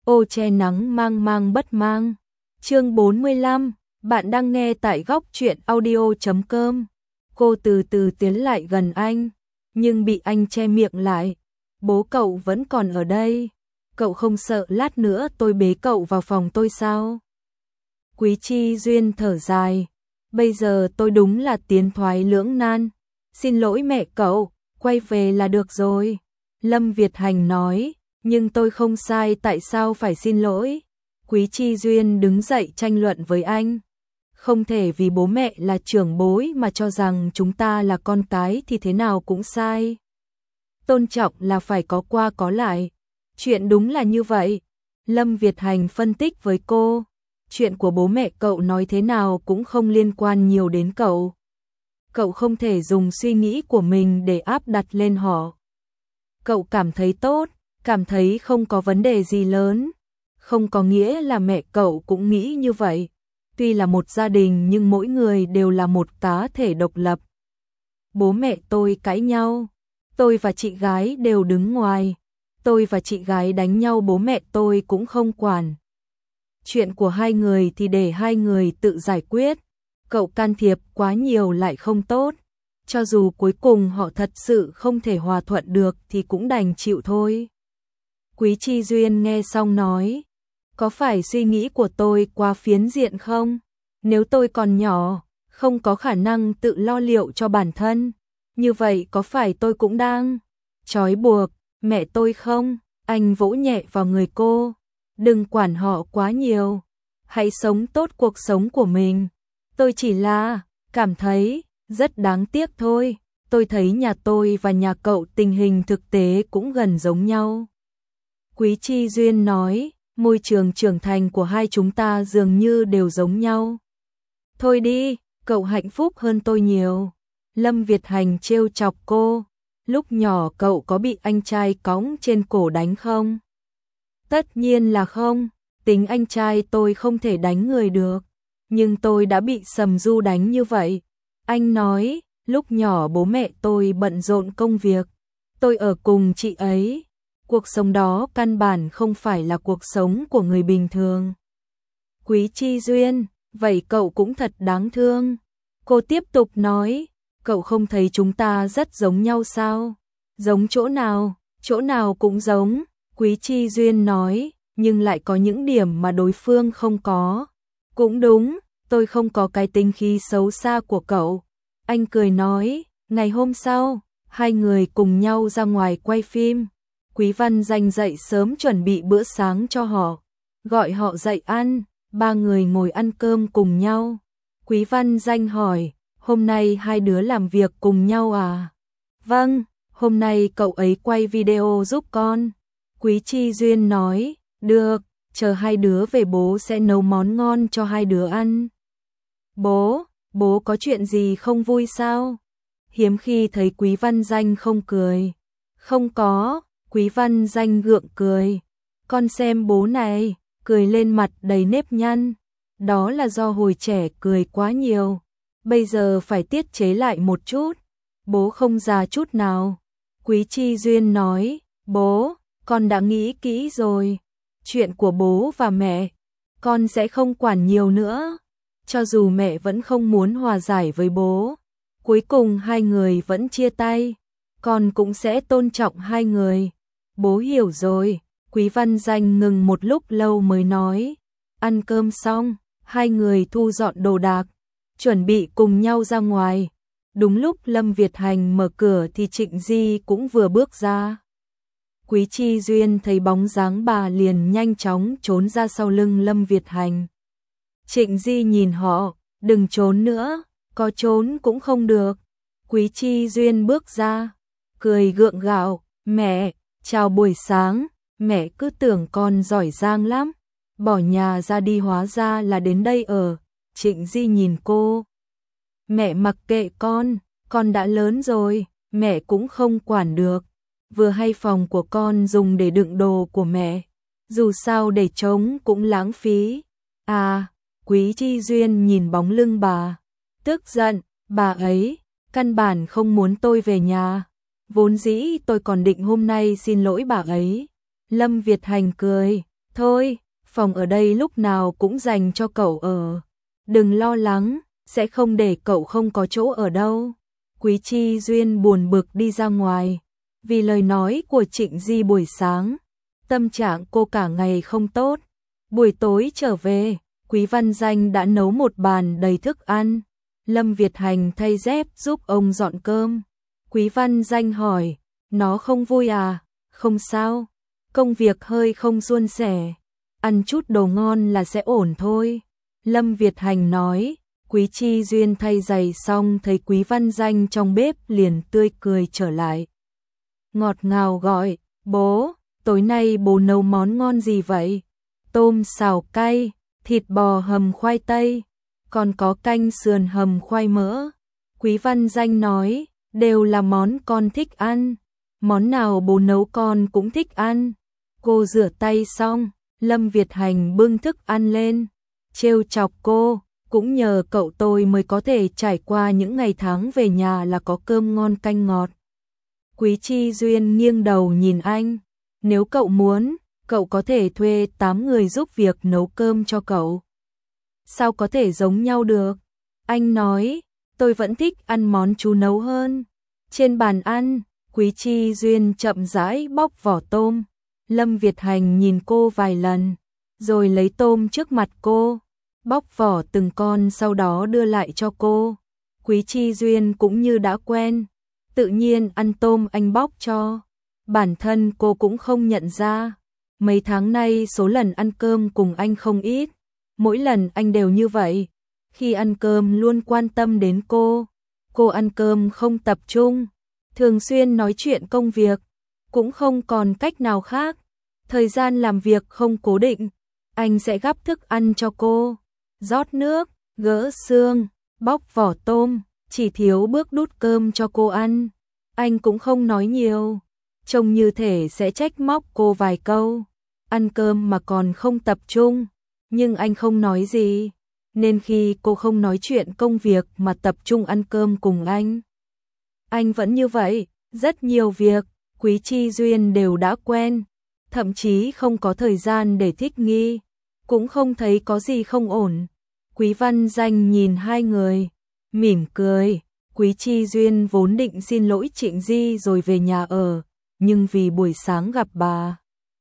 ô che nắng mang mang bất mang. Chương 45, bạn đang nghe tại góc truyện audio.com. Cô từ từ tiến lại gần anh, nhưng bị anh che miệng lại. Bố cậu vẫn còn ở đây. Cậu không sợ lát nữa tôi bế cậu vào phòng tôi sao? Quý Chi Duyên thở dài. Bây giờ tôi đúng là tiến thoái lưỡng nan. Xin lỗi mẹ cậu, quay về là được rồi. Lâm Việt Hành nói, nhưng tôi không sai, tại sao phải xin lỗi? Quý Chi Duyên đứng dậy tranh luận với anh. Không thể vì bố mẹ là trưởng bối mà cho rằng chúng ta là con cái thì thế nào cũng sai. Tôn trọng là phải có qua có lại. Chuyện đúng là như vậy. Lâm Việt Hành phân tích với cô. Chuyện của bố mẹ cậu nói thế nào cũng không liên quan nhiều đến cậu. Cậu không thể dùng suy nghĩ của mình để áp đặt lên họ. Cậu cảm thấy tốt, cảm thấy không có vấn đề gì lớn. Không có nghĩa là mẹ cậu cũng nghĩ như vậy. Tuy là một gia đình nhưng mỗi người đều là một cá thể độc lập. Bố mẹ tôi cãi nhau. Tôi và chị gái đều đứng ngoài. Tôi và chị gái đánh nhau, bố mẹ tôi cũng không quản. Chuyện của hai người thì để hai người tự giải quyết. Cậu can thiệp quá nhiều lại không tốt. Cho dù cuối cùng họ thật sự không thể hòa thuận được thì cũng đành chịu thôi. Quý Chi Duyên nghe xong nói, có phải suy nghĩ của tôi quá phiến diện không? Nếu tôi còn nhỏ, không có khả năng tự lo liệu cho bản thân, như vậy có phải tôi cũng đang trói buộc mẹ tôi không? Anh vỗ nhẹ vào người cô. Đừng quản họ quá nhiều. Hãy sống tốt cuộc sống của mình. Tôi chỉ là cảm thấy rất đáng tiếc thôi. Tôi thấy nhà tôi và nhà cậu tình hình thực tế cũng gần giống nhau. Quý Chi Duyên nói, môi trường trưởng thành của hai chúng ta dường như đều giống nhau. Thôi đi, cậu hạnh phúc hơn tôi nhiều. Lâm Việt Hành trêu chọc cô. Lúc nhỏ cậu có bị anh trai cõng trên cổ đánh không? Tất nhiên là không. Tính anh trai tôi không thể đánh người được. Nhưng tôi đã bị Sầm Du đánh như vậy. Anh nói, lúc nhỏ bố mẹ tôi bận rộn công việc. Tôi ở cùng chị ấy. Cuộc sống đó căn bản không phải là cuộc sống của người bình thường. Quý Chi Duyên, vậy cậu cũng thật đáng thương. Cô tiếp tục nói, cậu không thấy chúng ta rất giống nhau sao? Giống chỗ nào cũng giống. Quý Chi Duyên nói, nhưng lại có những điểm mà đối phương không có. Cũng đúng, tôi không có cái tính khí xấu xa của cậu. Anh cười nói, ngày hôm sau, hai người cùng nhau ra ngoài quay phim. Quý Văn Danh dậy sớm chuẩn bị bữa sáng cho họ, gọi họ dậy ăn, ba người ngồi ăn cơm cùng nhau. Quý Văn Danh hỏi, hôm nay hai đứa làm việc cùng nhau à? Vâng, hôm nay cậu ấy quay video giúp con. Quý Chi Duyên nói, được, chờ hai đứa về bố sẽ nấu món ngon cho hai đứa ăn. Bố có chuyện gì không vui sao? Hiếm khi thấy Quý Văn Danh không cười. Không có. Quý Văn Danh gượng cười. Con xem bố này, cười lên mặt đầy nếp nhăn. Đó là do hồi trẻ cười quá nhiều. Bây giờ phải tiết chế lại một chút. Bố không già chút nào. Quý Chi Duyên nói, bố, con đã nghĩ kỹ rồi. Chuyện của bố và mẹ, con sẽ không quản nhiều nữa. Cho dù mẹ vẫn không muốn hòa giải với bố, cuối cùng hai người vẫn chia tay. Con cũng sẽ tôn trọng hai người. Bố hiểu rồi. Quý Văn Danh ngừng một lúc lâu mới nói. Ăn cơm xong, hai người thu dọn đồ đạc, chuẩn bị cùng nhau ra ngoài. Đúng lúc Lâm Việt Hành mở cửa thì Trịnh Di cũng vừa bước ra. Quý Chi Duyên thấy bóng dáng bà liền nhanh chóng trốn ra sau lưng Lâm Việt Hành. Trịnh Di nhìn họ, đừng trốn nữa, có trốn cũng không được. Quý Chi Duyên bước ra, cười gượng gạo, mẹ, chào buổi sáng, mẹ cứ tưởng con giỏi giang lắm, bỏ nhà ra đi hóa ra là đến đây ở. Trịnh Di nhìn cô, mẹ mặc kệ con đã lớn rồi, mẹ cũng không quản được. Vừa hay phòng của con dùng để đựng đồ của mẹ, dù sao để trống cũng lãng phí. À, Quý Chi Duyên nhìn bóng lưng bà, tức giận, bà ấy căn bản không muốn tôi về nhà. Vốn dĩ tôi còn định hôm nay xin lỗi bà ấy. Lâm Việt Hành cười, Thôi, phòng ở đây lúc nào cũng dành cho cậu ở. Đừng lo lắng, sẽ không để cậu không có chỗ ở đâu. Quý Chi Duyên buồn bực đi ra ngoài. Vì lời nói của Trịnh Di buổi sáng, tâm trạng cô cả ngày không tốt. Buổi tối trở về, Quý Văn Danh đã nấu một bàn đầy thức ăn. Lâm Việt Hành thay dép giúp ông dọn cơm. Quý Văn Danh hỏi, nó không vui à? Không sao, công việc hơi không suôn sẻ. Ăn chút đồ ngon là sẽ ổn thôi. Lâm Việt Hành nói. Quý Chi Duyên thay giày xong thấy Quý Văn Danh trong bếp liền tươi cười trở lại. Ngọt ngào gọi, bố, tối nay bố nấu món ngon gì vậy? Tôm xào cay, thịt bò hầm khoai tây, còn có canh sườn hầm khoai mỡ. Quý Văn Danh nói, đều là món con thích ăn. Món nào bố nấu con cũng thích ăn. Cô rửa tay xong, Lâm Việt Hành bưng thức ăn lên, trêu chọc cô. Cũng nhờ cậu tôi mới có thể trải qua những ngày tháng về nhà là có cơm ngon canh ngọt. Quý Chi Duyên nghiêng đầu nhìn anh. Nếu cậu muốn, cậu có thể thuê 8 người giúp việc nấu cơm cho cậu. Sao có thể giống nhau được? Anh nói, tôi vẫn thích ăn món chú nấu hơn. Trên bàn ăn, Quý Chi Duyên chậm rãi bóc vỏ tôm. Lâm Việt Hành nhìn cô vài lần, rồi lấy tôm trước mặt cô. Bóc vỏ từng con sau đó đưa lại cho cô. Quý Chi Duyên cũng như đã quen, tự nhiên ăn tôm anh bóc cho. Bản thân cô cũng không nhận ra. Mấy tháng nay số lần ăn cơm cùng anh không ít. Mỗi lần anh đều như vậy. Khi ăn cơm luôn quan tâm đến cô. Cô ăn cơm không tập trung, thường xuyên nói chuyện công việc. Cũng không còn cách nào khác. Thời gian làm việc không cố định. Anh sẽ gắp thức ăn cho cô, rót nước, gỡ xương, bóc vỏ tôm, chỉ thiếu bước đút cơm cho cô ăn. Anh cũng không nói nhiều, trông như thể sẽ trách móc cô vài câu. Ăn cơm mà còn không tập trung, nhưng anh không nói gì, nên khi cô không nói chuyện công việc mà tập trung ăn cơm cùng anh vẫn như vậy. Rất nhiều việc, Quý Chi Duyên đều đã quen, thậm chí không có thời gian để thích nghi, cũng không thấy có gì không ổn. Quý Văn Danh nhìn hai người, mỉm cười. Quý Chi Duyên vốn định xin lỗi Trịnh Di rồi về nhà ở, nhưng vì buổi sáng gặp bà,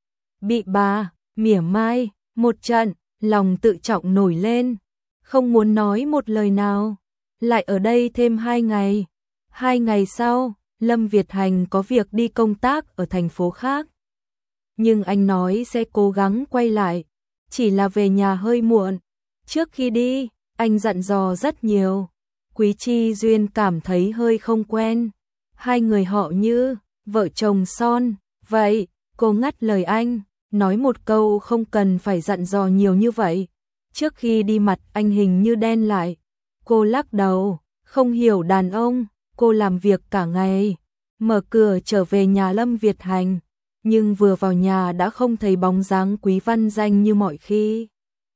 bị bà mỉa mai một trận, lòng tự trọng nổi lên, không muốn nói một lời nào. Lại ở đây thêm 2 ngày. 2 ngày sau, Lâm Việt Hành có việc đi công tác ở thành phố khác. Nhưng anh nói sẽ cố gắng quay lại, chỉ là về nhà hơi muộn. Trước khi đi, anh dặn dò rất nhiều. Quý Chi Duyên cảm thấy hơi không quen. Hai người họ như vợ chồng son. Vậy, cô ngắt lời anh, nói một câu không cần phải dặn dò nhiều như vậy. Trước khi đi mặt anh hình như đen lại. Cô lắc đầu, không hiểu đàn ông. Cô làm việc cả ngày, mở cửa trở về nhà Lâm Việt Hành, nhưng vừa vào nhà đã không thấy bóng dáng Quý Văn Danh như mọi khi.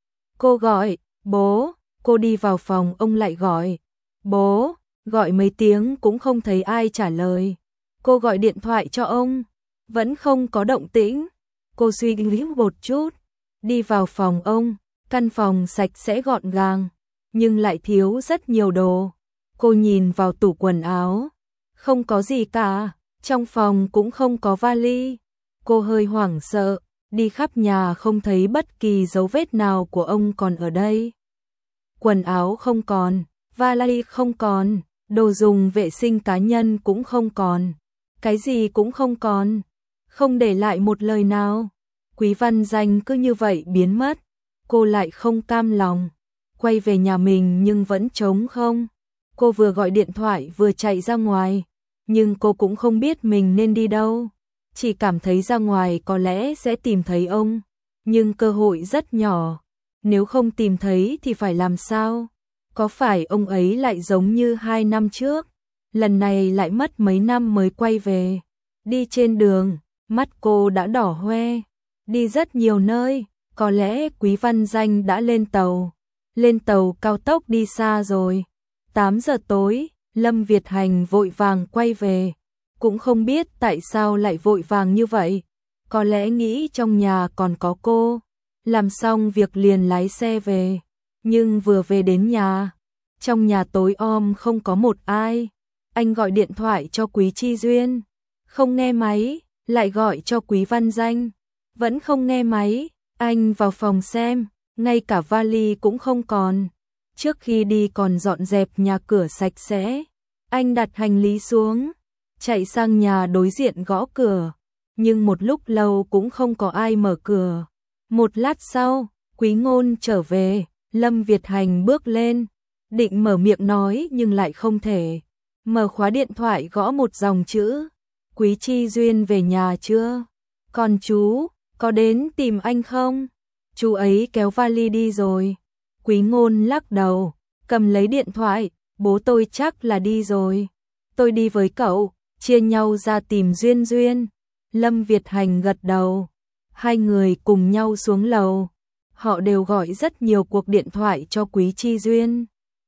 Cô gọi, bố, cô đi vào phòng ông lại gọi, bố, gọi mấy tiếng cũng không thấy ai trả lời. Cô gọi điện thoại cho ông, vẫn không có động tĩnh. Cô suy nghĩ một chút, đi vào phòng ông, căn phòng sạch sẽ gọn gàng, nhưng lại thiếu rất nhiều đồ. Cô nhìn vào tủ quần áo, không có gì cả, trong phòng cũng không có vali. Cô hơi hoảng sợ, đi khắp nhà không thấy bất kỳ dấu vết nào của ông còn ở đây. Quần áo không còn, vali không còn, đồ dùng vệ sinh cá nhân cũng không còn, cái gì cũng không còn, không để lại một lời nào. Quý Văn Danh cứ như vậy biến mất, cô lại không cam lòng, quay về nhà mình nhưng vẫn trống không. Cô vừa gọi điện thoại vừa chạy ra ngoài, nhưng cô cũng không biết mình nên đi đâu, chỉ cảm thấy ra ngoài có lẽ sẽ tìm thấy ông, nhưng cơ hội rất nhỏ, nếu không tìm thấy thì phải làm sao? Có phải ông ấy lại giống như 2 năm trước, lần này lại mất mấy năm mới quay về? Đi trên đường, mắt cô đã đỏ hoe, đi rất nhiều nơi, có lẽ Quý Văn Danh đã lên tàu cao tốc đi xa rồi. 8 giờ tối, Lâm Việt Hành vội vàng quay về, cũng không biết tại sao lại vội vàng như vậy, có lẽ nghĩ trong nhà còn có cô. làm xong việc liền lái xe về. Nhưng vừa về đến nhà, trong nhà tối om không có một ai. Anh gọi điện thoại cho Quý Chi Duyên, không nghe máy, lại gọi cho Quý Văn Danh, vẫn không nghe máy. Anh vào phòng xem, ngay cả vali cũng không còn. Trước khi đi còn dọn dẹp nhà cửa sạch sẽ. Anh đặt hành lý xuống, chạy sang nhà đối diện gõ cửa, nhưng một lúc lâu cũng không có ai mở cửa. Một lát sau, Quý Ngôn trở về, Lâm Việt Hành bước lên, định mở miệng nói nhưng lại không thể. Mở khóa điện thoại gõ một dòng chữ, Quý Chi Duyên về nhà chưa? Còn chú, có đến tìm anh không? Chú ấy kéo vali đi rồi. Quý Ngôn lắc đầu, cầm lấy điện thoại, bố tôi chắc là đi rồi. Tôi đi với cậu, chia nhau ra tìm Duyên Duyên. Lâm Việt Hành gật đầu. Hai người cùng nhau xuống lầu. Họ đều gọi rất nhiều cuộc điện thoại cho Quý Chi Duyên,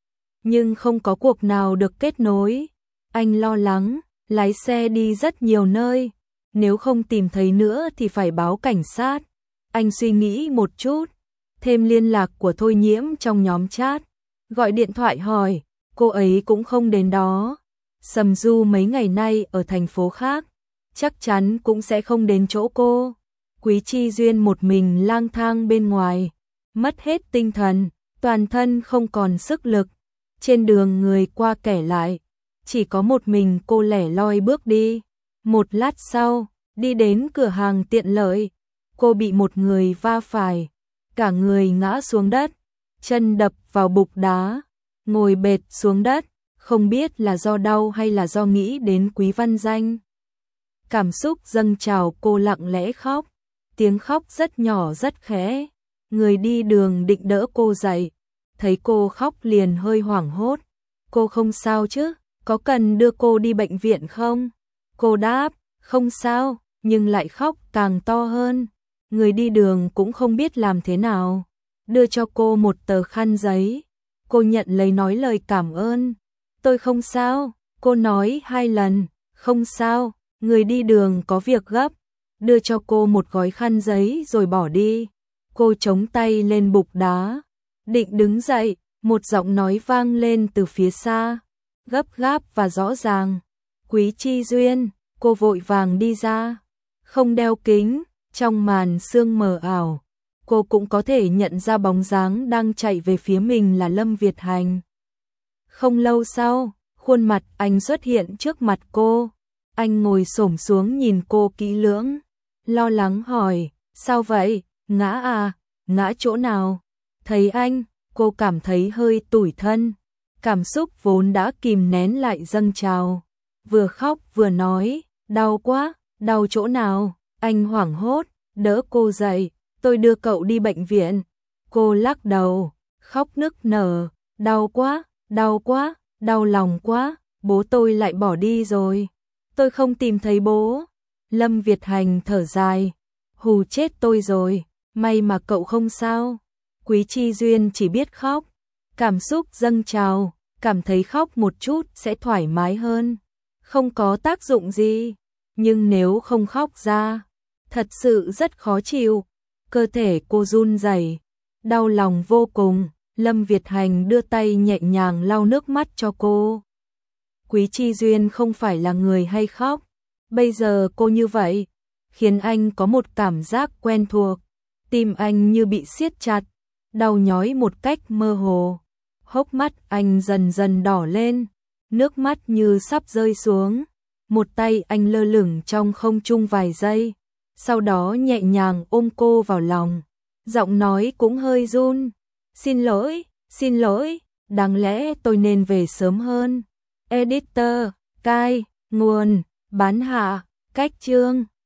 nhưng không có cuộc nào được kết nối. Anh lo lắng, lái xe đi rất nhiều nơi. Nếu không tìm thấy nữa thì phải báo cảnh sát. Anh suy nghĩ một chút, thêm liên lạc của Thôi Nhiễm trong nhóm chat. Gọi điện thoại hỏi, cô ấy cũng không đến đó. Sầm Du mấy ngày nay ở thành phố khác, chắc chắn cũng sẽ không đến chỗ cô. Quý Chi Duyên một mình lang thang bên ngoài, mất hết tinh thần, toàn thân không còn sức lực. Trên đường người qua kẻ lại, chỉ có một mình cô lẻ loi bước đi. Một lát sau, đi đến cửa hàng tiện lợi, cô bị một người va phải, cả người ngã xuống đất, chân đập vào bục đá, ngồi bệt xuống đất, không biết là do đau hay là do nghĩ đến Quý Văn Danh. Cảm xúc dâng trào, cô lặng lẽ khóc, tiếng khóc rất nhỏ rất khẽ. Người đi đường định đỡ cô dậy, thấy cô khóc liền hơi hoảng hốt. Cô không sao chứ, có cần đưa cô đi bệnh viện không? Cô đáp, không sao, nhưng lại khóc càng to hơn. Người đi đường cũng không biết làm thế nào, đưa cho cô một tờ khăn giấy. Cô nhận lấy nói lời cảm ơn. Tôi không sao, cô nói 2 lần, không sao. Người đi đường có việc gấp, đưa cho cô một gói khăn giấy rồi bỏ đi. Cô chống tay lên bục đá, định đứng dậy, một giọng nói vang lên từ phía xa, gấp gáp và rõ ràng. Quý Chi Duyên. Cô vội vàng đi ra, không đeo kính, trong màn sương mờ ảo, cô cũng có thể nhận ra bóng dáng đang chạy về phía mình là Lâm Việt Hành. Không lâu sau, khuôn mặt anh xuất hiện trước mặt cô. Anh ngồi xổm xuống nhìn cô kỹ lưỡng, lo lắng hỏi, sao vậy, ngã à, ngã chỗ nào? Thấy anh, cô cảm thấy hơi tủi thân, cảm xúc vốn đã kìm nén lại dâng trào, vừa khóc vừa nói, đau quá, đau chỗ nào? Anh hoảng hốt, đỡ cô dậy, tôi đưa cậu đi bệnh viện. Cô lắc đầu, khóc nức nở, đau quá, đau quá, đau lòng quá, bố tôi lại bỏ đi rồi. Tôi không tìm thấy bố. Lâm Việt Hành thở dài, hù chết tôi rồi, may mà cậu không sao. Quý Chi Duyên chỉ biết khóc, cảm xúc dâng trào, cảm thấy khóc một chút sẽ thoải mái hơn, không có tác dụng gì. Nhưng nếu không khóc ra, thật sự rất khó chịu. Cơ thể cô run rẩy, đau lòng vô cùng. Lâm Việt Hành đưa tay nhẹ nhàng lau nước mắt cho cô. Quý Chi Duyên không phải là người hay khóc. Bây giờ cô như vậy, khiến anh có một cảm giác quen thuộc. Tim anh như bị siết chặt, đau nhói một cách mơ hồ. Hốc mắt anh dần dần đỏ lên, nước mắt như sắp rơi xuống. Một tay anh lơ lửng trong không trung vài giây, sau đó nhẹ nhàng ôm cô vào lòng. Giọng nói cũng hơi run. Xin lỗi, đáng lẽ tôi nên về sớm hơn. Editor, cai, nguồn, bán hạ, cách chương.